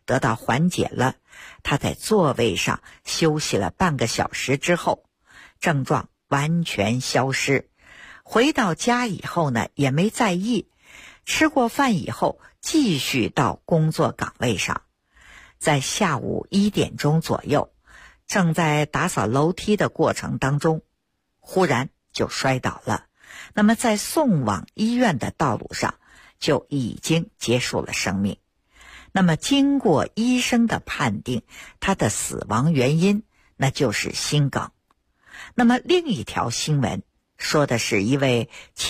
得到缓解了。他在座位上休息了半个小时之后，症状完全消失。回到家以后呢，也没在意，吃过饭以后继续到工作岗位上。在下午1点钟左右，正在打扫楼梯的过程当中，忽然就摔倒了。那么在送往医院的道路上就已经结束了生命。那么经过医生的判定，他的死亡原因那就是心梗。那么另一条新闻说的是一位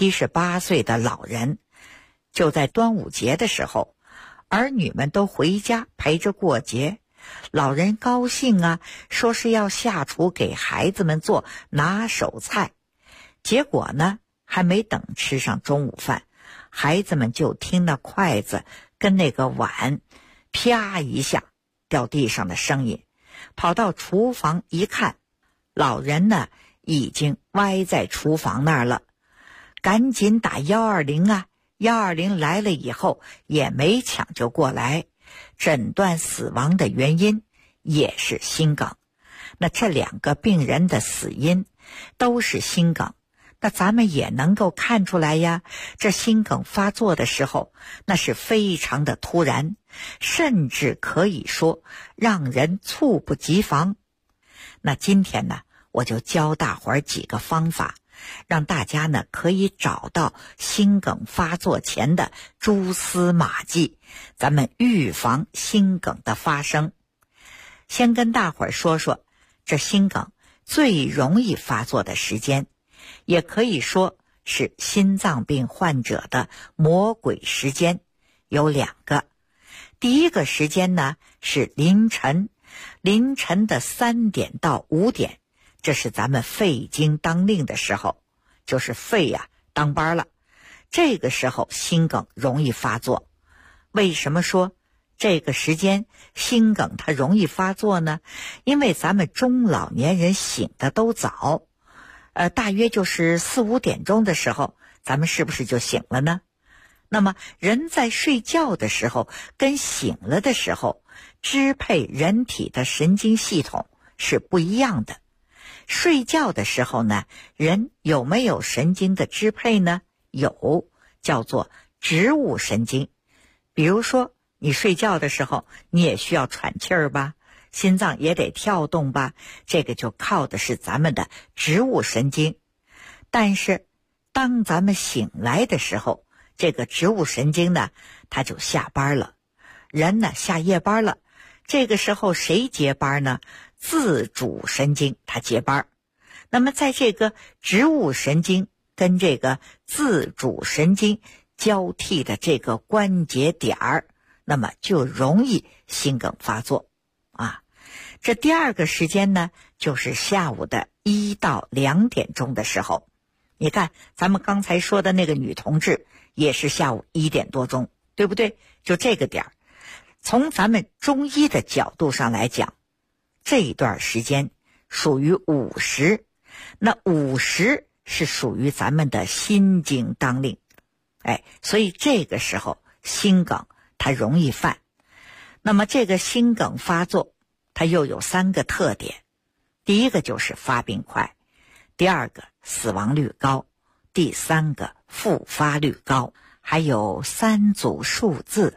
78岁的老人，就在端午节的时候，儿女们都回家陪着过节，老人高兴啊，说是要下厨给孩子们做拿手菜。结果呢，还没等吃上中午饭，孩子们就听那筷子跟那个碗啪一下掉地上的声音，跑到厨房一看，老人呢已经歪在厨房那儿了，赶紧打120啊，120来了以后也没抢救过来，诊断死亡的原因也是心梗。那这2个病人的死因都是心梗，那咱们也能够看出来呀，这心梗发作的时候那是非常的突然，甚至可以说让人猝不及防。那今天呢，我就教大伙儿几个方法，让大家呢可以找到心梗发作前的蛛丝马迹，咱们预防心梗的发生。先跟大伙儿说说这心梗最容易发作的时间，也可以说是心脏病患者的魔鬼时间，有2个。第一个时间呢是凌晨的3点到5点，这是咱们肺经当令的时候，就是肺呀当班了。这个时候心梗容易发作。为什么说这个时间心梗它容易发作呢？因为咱们中老年人醒的都早，大约就是4、5点钟的时候，咱们是不是就醒了呢？那么人在睡觉的时候跟醒了的时候，支配人体的神经系统是不一样的。睡觉的时候呢，人有没有神经的支配呢？有，叫做植物神经。比如说你睡觉的时候，你也需要喘气儿吧，心脏也得跳动吧，这个就靠的是咱们的植物神经。但是当咱们醒来的时候，这个植物神经呢，它就下班了，人呢下夜班了。这个时候谁接班呢？自主神经它接班。那么在这个植物神经跟这个自主神经交替的这个关节点儿，那么就容易心梗发作啊。这第2个时间呢，就是下午的1到2点钟的时候。你看咱们刚才说的那个女同志也是下午1点多钟，对不对？就这个点儿。从咱们中医的角度上来讲，这一段时间属于午时，那午时是属于咱们的心经当令，所以这个时候心梗它容易犯。那么这个心梗发作它又有3个特点，第一个就是发病快，第2个死亡率高，第3个复发率高。还有3组数字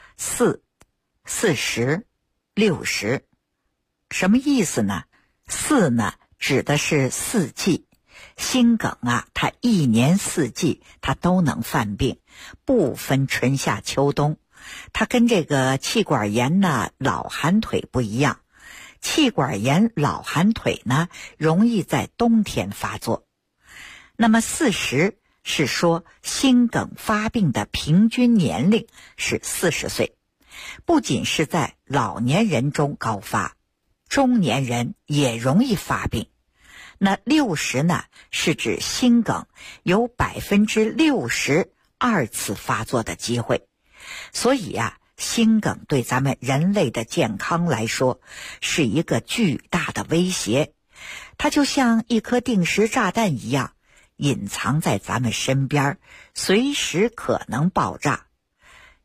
，4、40、60。什么意思呢？4呢指的是4季，心梗啊它1年4季它都能犯病，不分春夏秋冬。它跟这个气管炎呢老寒腿不一样，气管炎老寒腿呢容易在冬天发作。那么40是说心梗发病的平均年龄是40岁，不仅是在老年人中高发，中年人也容易发病。那60呢是指心梗有60%次发作的机会。所以啊，心梗对咱们人类的健康来说是一个巨大的威胁，它就像一颗定时炸弹一样，隐藏在咱们身边，随时可能爆炸。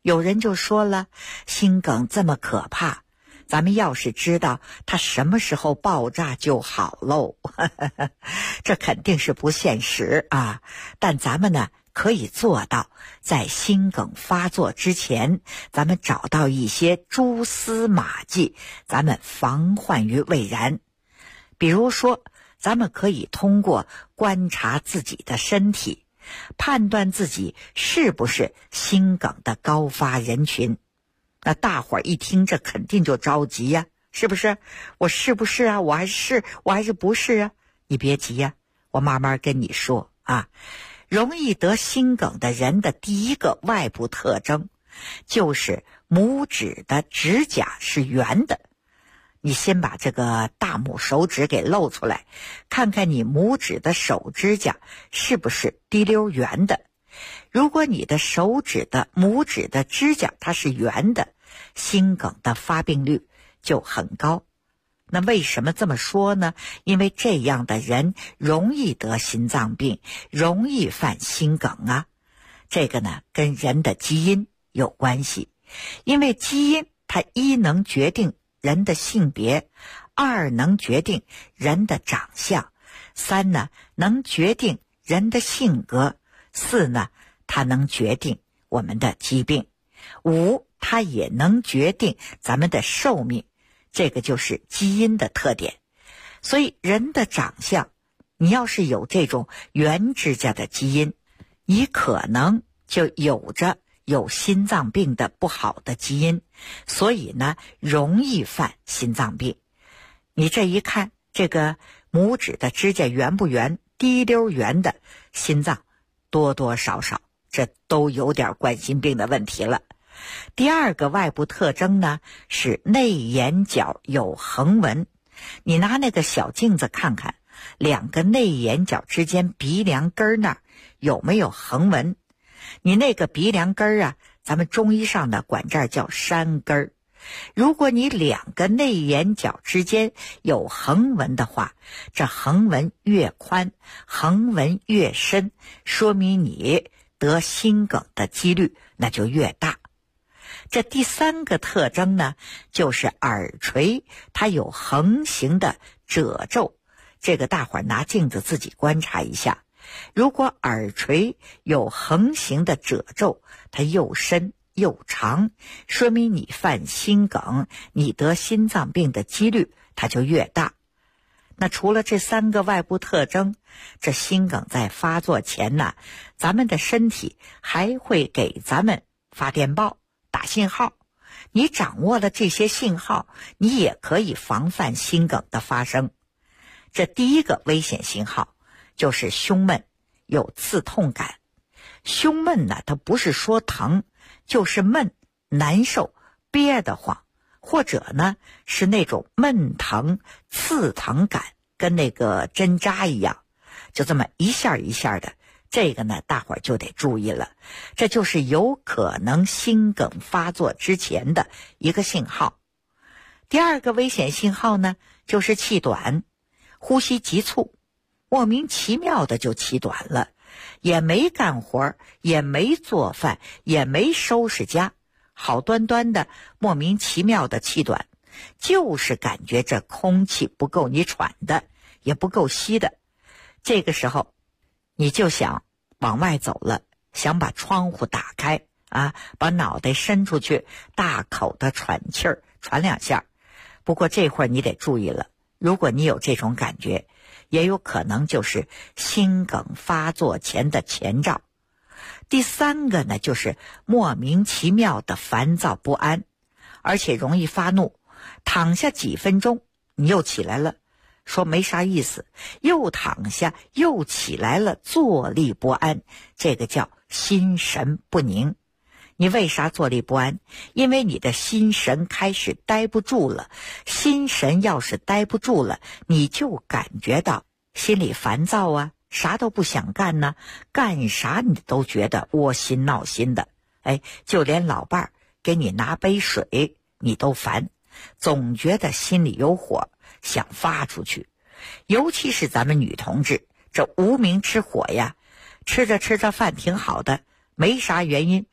有人就说了，心梗这么可怕，咱们要是知道它什么时候爆炸就好喽。这肯定是不现实啊，但咱们呢可以做到，在心梗发作之前，咱们找到一些蛛丝马迹，咱们防患于未然。比如说，咱们可以通过观察自己的身体，判断自己是不是心梗的高发人群。那大伙儿一听，这肯定就着急呀，是不是？我是不是啊？我还是不是啊？你别急呀，我慢慢跟你说啊。容易得心梗的人的第一个外部特征，就是拇指的指甲是圆的。你先把这个大拇手指给露出来，看看你拇指的手指甲是不是滴溜圆的。如果你的手指的拇指的指甲它是圆的，心梗的发病率就很高。那为什么这么说呢？因为这样的人容易得心脏病，容易犯心梗啊。这个呢跟人的基因有关系，因为基因它一能决定人的性别，二能决定人的长相，三呢能决定人的性格，四呢它能决定我们的疾病，五它也能决定咱们的寿命。这个就是基因的特点。所以人的长相，你要是有这种圆指甲的基因，你可能就有心脏病的不好的基因，所以呢容易犯心脏病。你这一看，这个拇指的指甲圆不圆，滴溜圆的，心脏多多少少这都有点冠心病的问题了。第二个外部特征呢，是内眼角有横纹。你拿那个小镜子看看，两个内眼角之间鼻梁根那儿有没有横纹。你那个鼻梁根啊，咱们中医上呢管这儿叫山根。如果你两个内眼角之间有横纹的话，这横纹越宽，横纹越深，说明你得心梗的几率那就越大。这第三个特征呢，就是耳垂它有横行的褶皱。这个大伙儿拿镜子自己观察一下，如果耳垂有横行的褶皱，它又深又长，说明你犯心梗，你得心脏病的几率它就越大。那除了这三个外部特征，这心梗在发作前呢，咱们的身体还会给咱们发电报打信号。你掌握了这些信号，你也可以防范心梗的发生。这第一个危险信号就是胸闷有刺痛感。胸闷呢，它不是说疼，就是闷难受憋得慌，或者呢是那种闷疼刺疼感，跟那个针扎一样，就这么一下一下的。这个呢大伙儿就得注意了，这就是有可能心梗发作之前的一个信号。第二个危险信号呢，就是气短，呼吸急促，莫名其妙的就气短了，也没干活，也没做饭，也没收拾家，好端端的莫名其妙的气短，就是感觉这空气不够你喘的，也不够吸的。这个时候你就想往外走了，想把窗户打开啊，把脑袋伸出去，大口的喘气儿，喘两下。不过这会儿你得注意了，如果你有这种感觉，也有可能就是心梗发作前的前兆。第三个呢，就是莫名其妙的烦躁不安，而且容易发怒，躺下几分钟你又起来了，说没啥意思，又躺下又起来了，坐立不安，这个叫心神不宁。你为啥坐立不安？因为你的心神开始待不住了。心神要是待不住了，你就感觉到心里烦躁啊，啥都不想干呢，干啥你都觉得窝心闹心的。就连老伴儿给你拿杯水你都烦，总觉得心里有火，想发出去。尤其是咱们女同志，这无名之火呀，吃着吃着饭挺好的，没啥原因，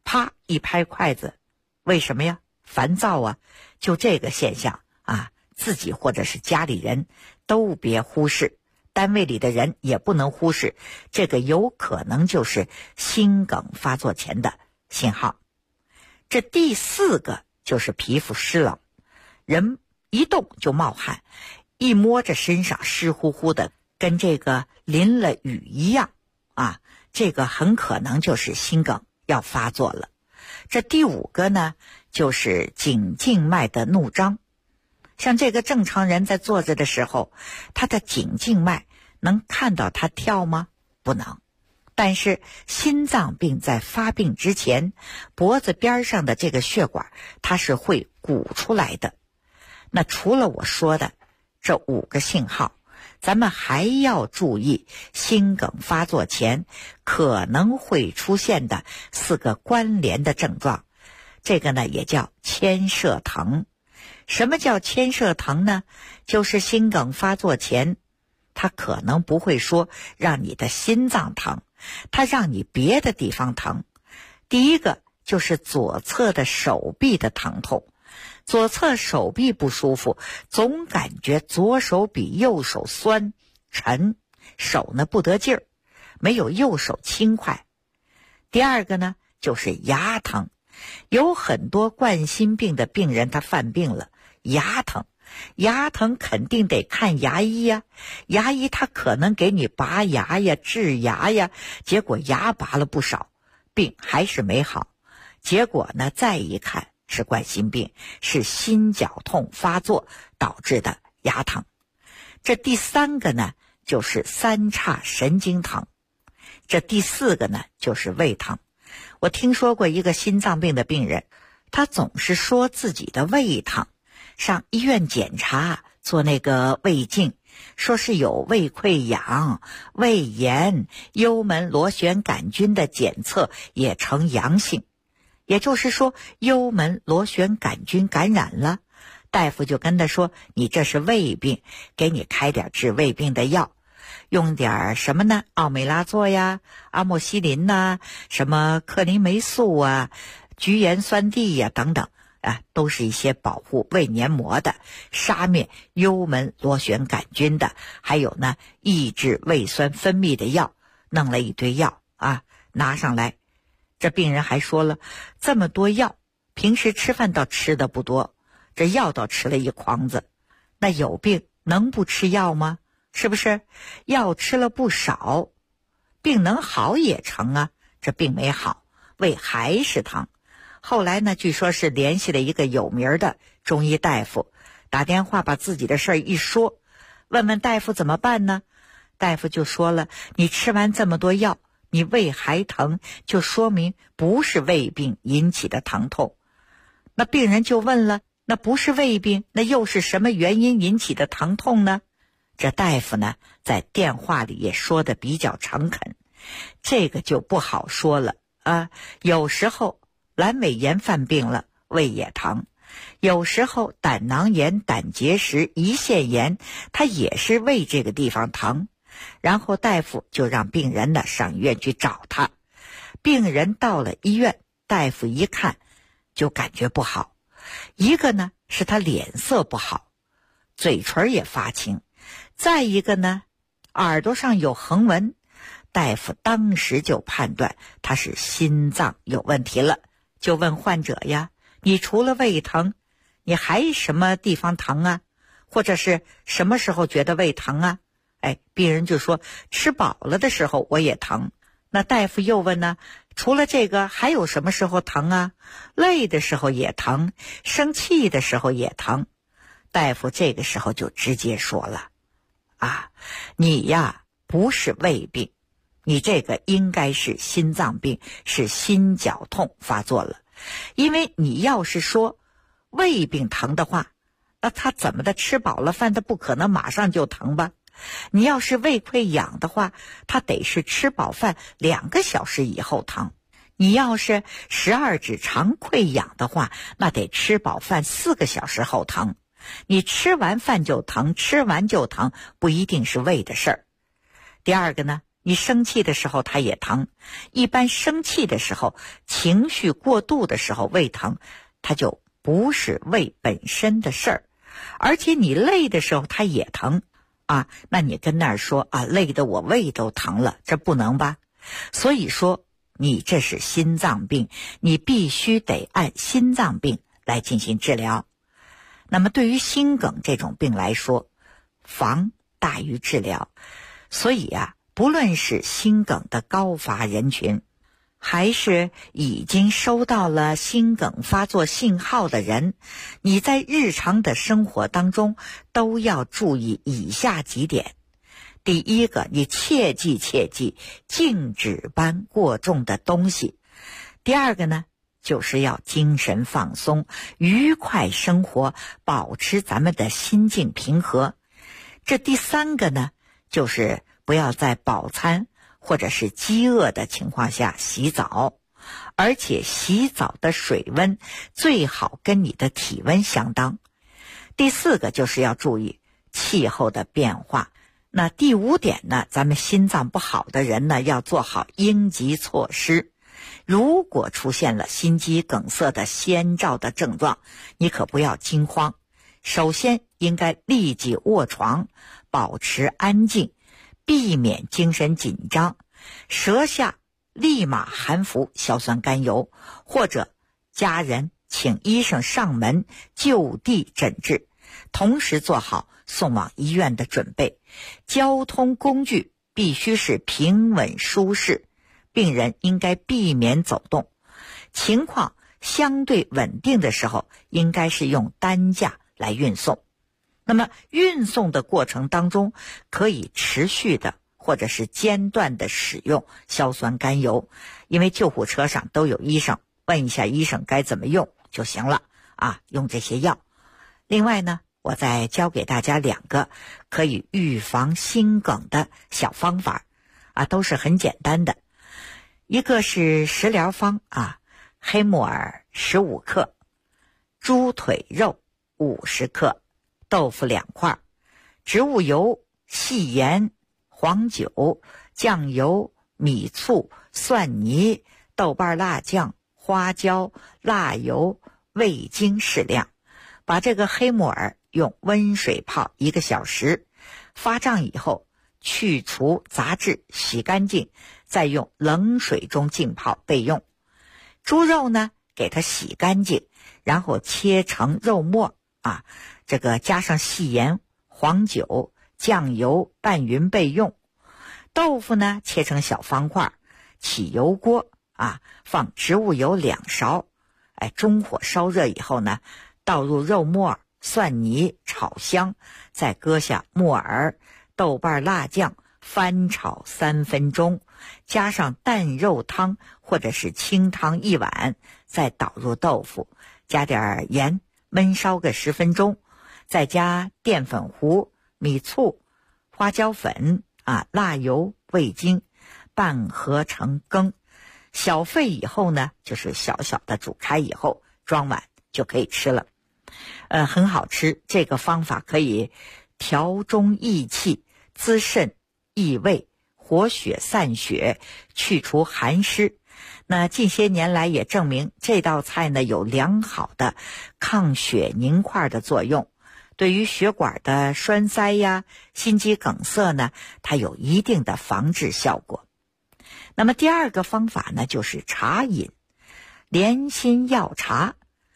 啪一拍筷子，为什么呀？烦躁啊！就这个现象啊，自己或者是家里人都别忽视，单位里的人也不能忽视，这个有可能就是心梗发作前的信号。这第4个就是皮肤湿冷，人一动就冒汗，一摸着身上湿乎乎的，跟这个淋了雨一样啊，这个很可能就是心梗要发作了。这第5个呢，就是颈静脉的怒张。像这个正常人在坐着的时候，他的颈静脉能看到他跳吗？不能。但是心脏病在发病之前，脖子边上的这个血管它是会鼓出来的。那除了我说的这5个信号，咱们还要注意心梗发作前可能会出现的4个关联的症状。这个呢也叫牵涉疼。什么叫牵涉疼呢？就是心梗发作前，它可能不会说让你的心脏疼，它让你别的地方疼。第一个就是左侧的手臂的疼痛，左侧手臂不舒服，总感觉左手比右手酸沉，手呢不得劲儿，没有右手轻快。第二个呢就是牙疼，有很多冠心病的病人他犯病了，牙疼，牙疼肯定得看牙医呀，牙医他可能给你拔牙呀、治牙呀，结果牙拔了不少，病还是没好。结果呢再一看是冠心病，是心绞痛发作导致的牙疼。这第3个呢就是3叉神经疼。这第4个呢就是胃疼。我听说过一个心脏病的病人，他总是说自己的胃疼，上医院检查做那个胃镜，说是有胃溃疡、胃炎，幽门螺旋杆菌的检测也呈阳性，也就是说幽门螺旋杆菌感染了。大夫就跟他说，你这是胃病，给你开点治胃病的药，用点什么呢？奥美拉唑呀、阿莫西林呐、什么克林霉素啊、菊盐酸锭呀等等啊，都是一些保护胃黏膜的、杀灭幽门螺旋杆菌的，还有呢抑制胃酸分泌的药。弄了一堆药啊，拿上来。这病人还说了，这么多药，平时吃饭倒吃的不多，这药倒吃了一筐子。那有病能不吃药吗？是不是？药吃了不少，病能好也成啊，这病没好，胃还是疼。后来呢，据说是联系了一个有名的中医大夫，打电话把自己的事儿一说，问问大夫怎么办呢？大夫就说了，你吃完这么多药，你胃还疼，就说明不是胃病引起的疼痛。那病人就问了，那不是胃病，那又是什么原因引起的疼痛呢？这大夫呢，在电话里也说的比较诚恳，这个就不好说了啊。有时候阑尾炎犯病了，胃也疼；有时候胆囊炎、胆结石、胰腺炎，它也是胃这个地方疼。然后大夫就让病人呢上医院去找他。病人到了医院，大夫一看就感觉不好，一个呢是他脸色不好，嘴唇也发青，再一个呢耳朵上有横纹。大夫当时就判断他是心脏有问题了，就问患者呀，你除了胃疼，你还什么地方疼啊？或者是什么时候觉得胃疼啊？病人就说，吃饱了的时候我也疼。那大夫又问呢，除了这个还有什么时候疼啊？累的时候也疼，生气的时候也疼。大夫这个时候就直接说了，你呀不是胃病，你这个应该是心脏病，是心绞痛发作了。因为你要是说胃病疼的话，那他怎么的吃饱了饭，他不可能马上就疼吧？你要是胃溃疡的话，它得是吃饱饭2个小时以后疼。你要是12指肠溃疡的话，那得吃饱饭4个小时后疼。你吃完饭就疼，吃完就疼，不一定是胃的事儿。第二个呢， 你生气的时候它也疼，一般生气的时候，情绪过度的时候胃疼，它就不是胃本身的事儿。而且你累的时候它也疼啊，那你跟那儿说啊，累得我胃都疼了，这不能吧？所以说你这是心脏病，你必须得按心脏病来进行治疗。那么对于心梗这种病来说，防大于治疗，所以不论是心梗的高发人群，还是已经收到了心梗发作信号的人，你在日常的生活当中都要注意以下几点。第一个，你切记静止搬过重的东西。第二个呢，就是要精神放松，愉快生活，保持咱们的心境平和。这第三个呢，就是不要在饱餐或者是饥饿的情况下洗澡，而且洗澡的水温最好跟你的体温相当。第四个就是要注意气候的变化。那第五点呢，咱们心脏不好的人呢，要做好应急措施。如果出现了心肌梗塞的先兆的症状，你可不要惊慌。首先应该立即卧床，保持安静，避免精神紧张，舌下立马含服硝酸甘油，或者家人请医生上门就地诊治，同时做好送往医院的准备。交通工具必须是平稳舒适，病人应该避免走动。情况相对稳定的时候，应该是用担架来运送。那么运送的过程当中，可以持续的或者是间断的使用硝酸甘油，因为救护车上都有医生，问一下医生该怎么用就行了用这些药。另外呢，我再教给大家2个可以预防心梗的小方法都是很简单的。一个是食疗方黑木耳15克，猪腿肉50克，豆腐2块，植物油、细盐、黄酒、酱油、米醋、蒜泥、豆瓣辣酱、花椒、辣油、味精适量。把这个黑木耳用温水泡1个小时，发胀以后去除杂质，洗干净，再用冷水中浸泡备用。猪肉呢，给它洗干净，然后切成肉末这个加上细盐、黄酒、酱油拌匀备用。豆腐呢，切成小方块，起油锅放植物油2勺，中火烧热以后呢，倒入肉末、蒜泥炒香，再搁下木耳、豆瓣辣酱，翻炒3分钟，加上淡肉汤或者是清汤1碗，再倒入豆腐，加点盐，焖烧个10分钟，再加淀粉糊、米醋、花椒粉辣油、味精，拌合成羹。小沸以后呢，就是小小的煮开以后，装碗就可以吃了。很好吃，这个方法可以调中益气，滋肾益胃，活血散血，去除寒湿。那近些年来也证明这道菜呢有良好的抗血凝块的作用，对于血管的栓塞心肌梗塞呢，它有一定的防治效果。那么第2个方法呢，就是茶饮。莲心药茶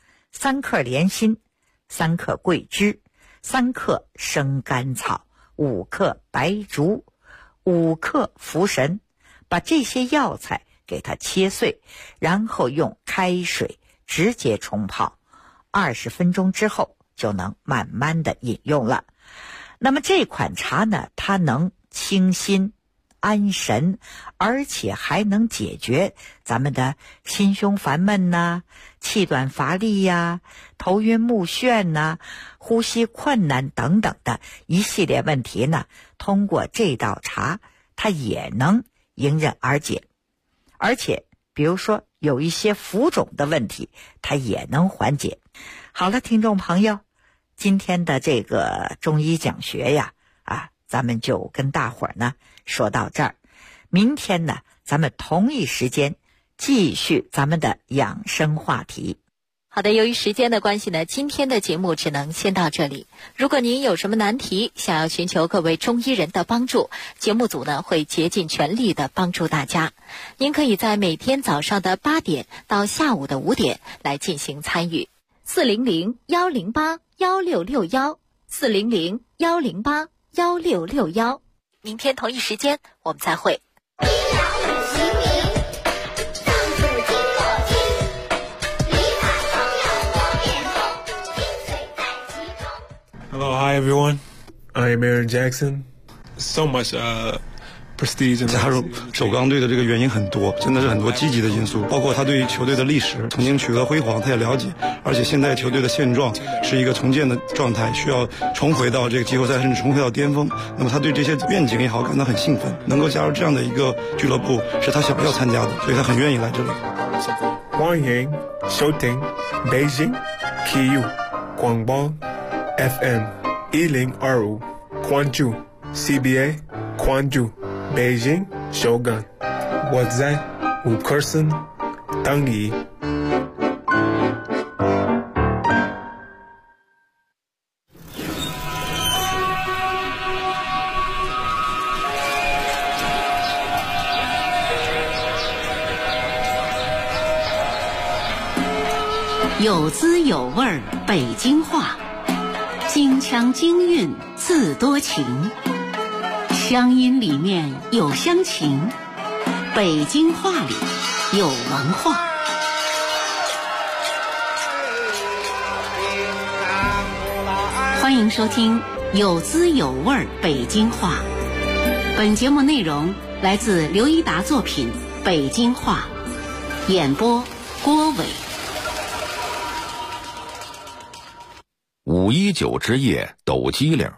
，3克莲心，3克桂枝，3克生甘草，5克白术，5克茯神。把这些药材给它切碎，然后用开水直接冲泡，20分钟之后就能慢慢的饮用了。那么这款茶呢，它能清心安神，而且还能解决咱们的心胸烦闷气短乏力头晕目眩呼吸困难等等的一系列问题呢，通过这道茶它也能迎刃而解。而且比如说有一些浮肿的问题，它也能缓解。好了，听众朋友，今天的这个中医讲学咱们就跟大伙儿呢说到这儿。 明天呢，咱们同一时间继续咱们的养生话题。 好的，由于时间的关系呢，今天的节目只能先到这里。如果您有什么难题，想要寻求各位中医人的帮助，节目组呢会竭尽全力的帮助大家。您可以在每天早上的8点到下午的5点来进行参与。400-108-1661，400-108-1661。明天同一时间我们再会。 Hello, hi everyone. I am Aaron Jackson. So much prestige. 加入首钢队的这个原因很多，真的是很多积极的因素，包括他对于球队的历史曾经取得辉煌，他也了解，而且现在球队的现状是一个重建的状态，需要重回到这个季后赛，甚至重回到巅峰。那么他对这些愿景也好感到很兴奋，能够加入这样的一个俱乐部是他想要参加的，所以他很愿意来这里。 欢迎收听北京体育广播 FM 1025，关注 CBA， 关注北京首钢，我在吴克森等你。 有滋有味儿北京话，京腔京韵自多情，乡音里面有乡情，北京话里有文化。欢迎收听有滋有味儿北京话。本节目内容来自刘一达作品《北京话》，演播郭伟。 519之夜抖机灵。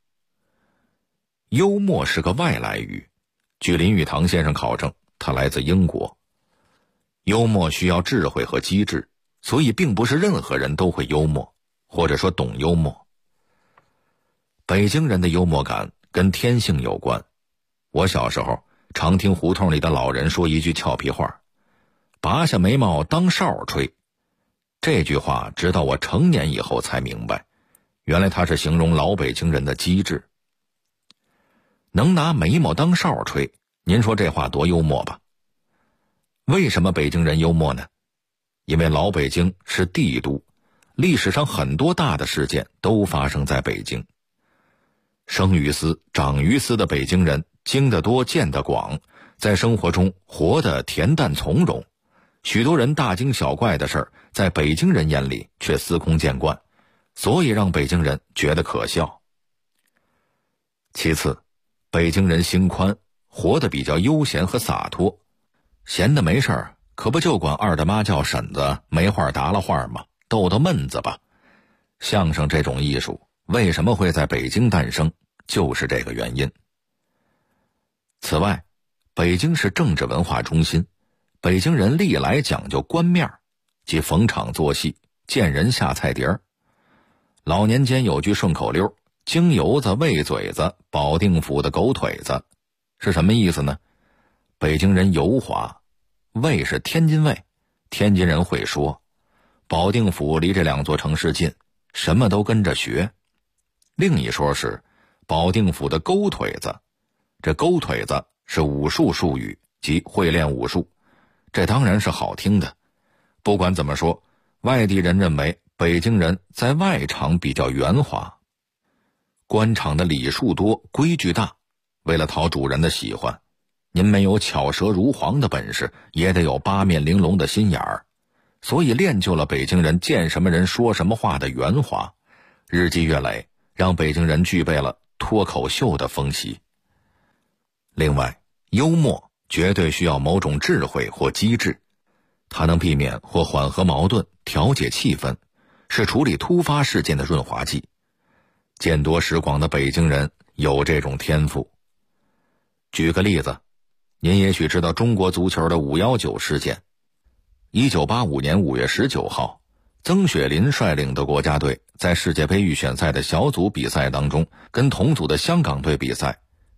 幽默是个外来语，据林语堂先生考证，他来自英国。幽默需要智慧和机智，所以并不是任何人都会幽默，或者说懂幽默。北京人的幽默感跟天性有关。我小时候常听胡同里的老人说一句俏皮话，拔下眉毛当哨吹。这句话直到我成年以后才明白，原来它是形容老北京人的机智。能拿眉毛当哨吹，您说这话多幽默吧？为什么北京人幽默呢？因为老北京是帝都，历史上很多大的事件都发生在北京。生于斯长于斯的北京人经得多见得广，在生活中活得恬淡从容，许多人大惊小怪的事儿在北京人眼里却司空见惯，所以让北京人觉得可笑。其次，北京人心宽，活得比较悠闲和洒脱，闲的没事儿，可不就管二大妈叫婶子，没话搭了话吗？逗逗闷子吧。相声这种艺术为什么会在北京诞生，就是这个原因。此外，北京是政治文化中心，北京人历来讲究官面，即逢场作戏，见人下菜碟儿。老年间有句顺口溜，京油子喂嘴子，保定府的狗腿子，是什么意思呢？北京人油滑，卫是天津卫，天津人会说，保定府离这两座城市近，什么都跟着学。另一说是保定府的勾腿子，这勾腿子是武术术语，即会练武术，这当然是好听的。不管怎么说，外地人认为北京人在外场比较圆滑。官场的礼数多，规矩大，为了讨主人的喜欢，您没有巧舌如簧的本事，也得有八面玲珑的心眼儿，所以练就了北京人见什么人说什么话的圆滑，日积月累，让北京人具备了脱口秀的风习。另外，幽默绝对需要某种智慧或机智，它能避免或缓和矛盾，调节气氛，是处理突发事件的润滑剂。见多识广的北京人有这种天赋。举个例子，您也许知道中国足球的519事件。1985年5月19号，曾雪林率领的国家队在世界杯预选赛的小组比赛当中，跟同组的香港队比赛，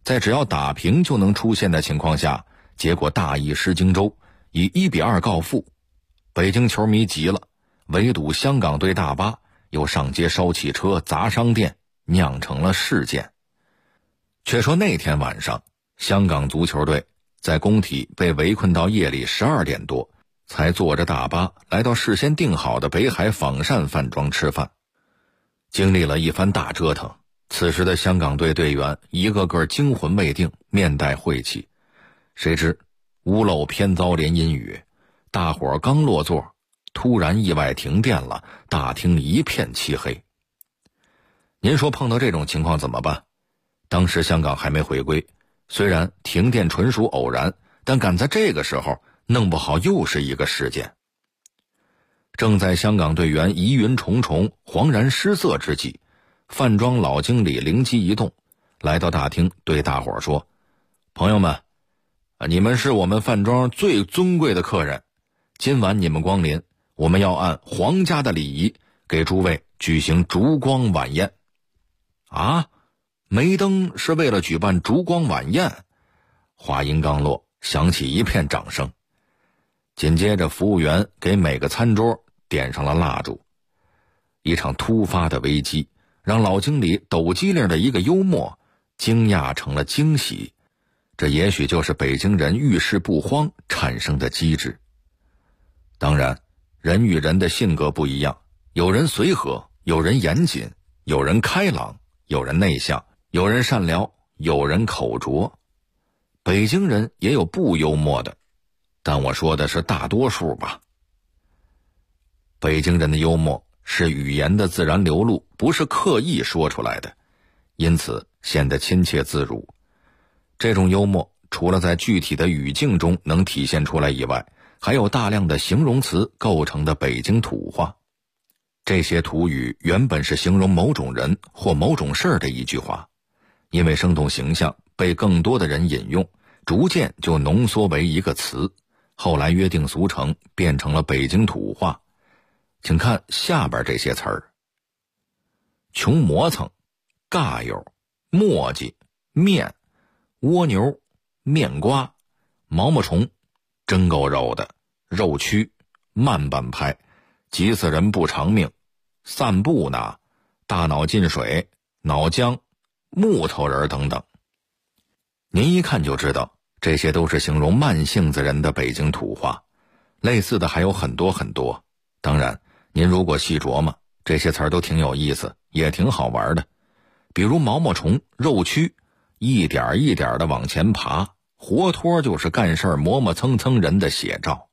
在只要打平就能出现的情况下，结果大意失荆州，以1-2告负。北京球迷急了，围堵香港队大巴，又上街烧汽车砸商店，酿成了事件。却说那天晚上，香港足球队在工体被围困到夜里12点多，才坐着大巴来到事先订好的北海仿膳饭庄吃饭。经历了一番大折腾，此时的香港队队员一个个惊魂未定，面带晦气。谁知屋漏偏遭连阴雨，大伙儿刚落座，突然意外停电了，大厅一片漆黑。您说碰到这种情况怎么办？当时香港还没回归，虽然停电纯属偶然，但赶在这个时候弄不好又是一个事件。正在香港队员疑云重重、惶然失色之际，饭庄老经理灵机一动，来到大厅对大伙儿说：朋友们，你们是我们饭庄最尊贵的客人，今晚你们光临，我们要按皇家的礼仪给诸位举行烛光晚宴。啊，梅登是为了举办烛光晚宴？话音刚落，响起一片掌声。紧接着服务员给每个餐桌点上了蜡烛。一场突发的危机让老经理抖机灵的一个幽默惊讶成了惊喜，这也许就是北京人遇事不慌产生的机智。当然，人与人的性格不一样，有人随和，有人严谨，有人开朗，有人内向，有人善良，有人口拙。北京人也有不幽默的，但我说的是大多数吧。北京人的幽默是语言的自然流露，不是刻意说出来的，因此显得亲切自如。这种幽默除了在具体的语境中能体现出来以外，还有大量的形容词构成的北京土话。这些土语原本是形容某种人或某种事儿的一句话，因为生动形象被更多的人引用，逐渐就浓缩为一个词，后来约定俗成，变成了北京土话。请看下边这些词儿：穷磨蹭、尬友、磨叽、面、蜗牛、面瓜、毛毛虫、真够肉的、肉蛆、慢半拍、急死人不偿命、散步呢、大脑进水、脑浆、木头人等等。您一看就知道，这些都是形容慢性子人的北京土话，类似的还有很多很多。当然，您如果细琢磨，这些词儿都挺有意思，也挺好玩的。比如毛毛虫、肉蛆，一点一点的往前爬，活脱就是干事磨磨蹭蹭人的写照。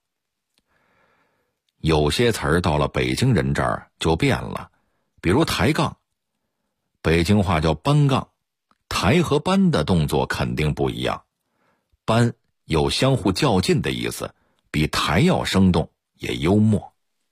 有些词儿到了北京人这儿就变了，比如抬杠，北京话叫搬杠，抬和搬的动作肯定不一样。搬有相互较劲的意思，比抬要生动，也幽默。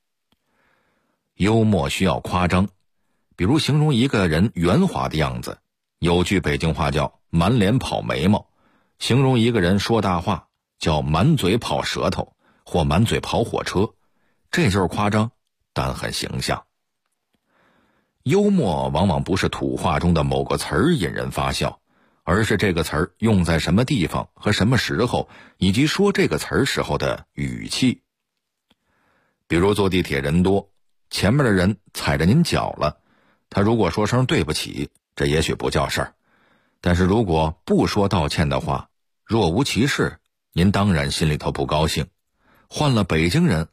幽默需要夸张，比如形容一个人圆滑的样子，有句北京话叫满脸跑眉毛，形容一个人说大话叫满嘴跑舌头或满嘴跑火车，这就是夸张，但很形象。幽默往往不是土话中的某个词儿引人发笑，而是这个词儿用在什么地方和什么时候，以及说这个词儿时候的语气。比如坐地铁人多，前面的人踩着您脚了，他如果说声对不起，这也许不叫事儿，但是如果不说道歉的话，若无其事，您当然心里头不高兴。换了北京人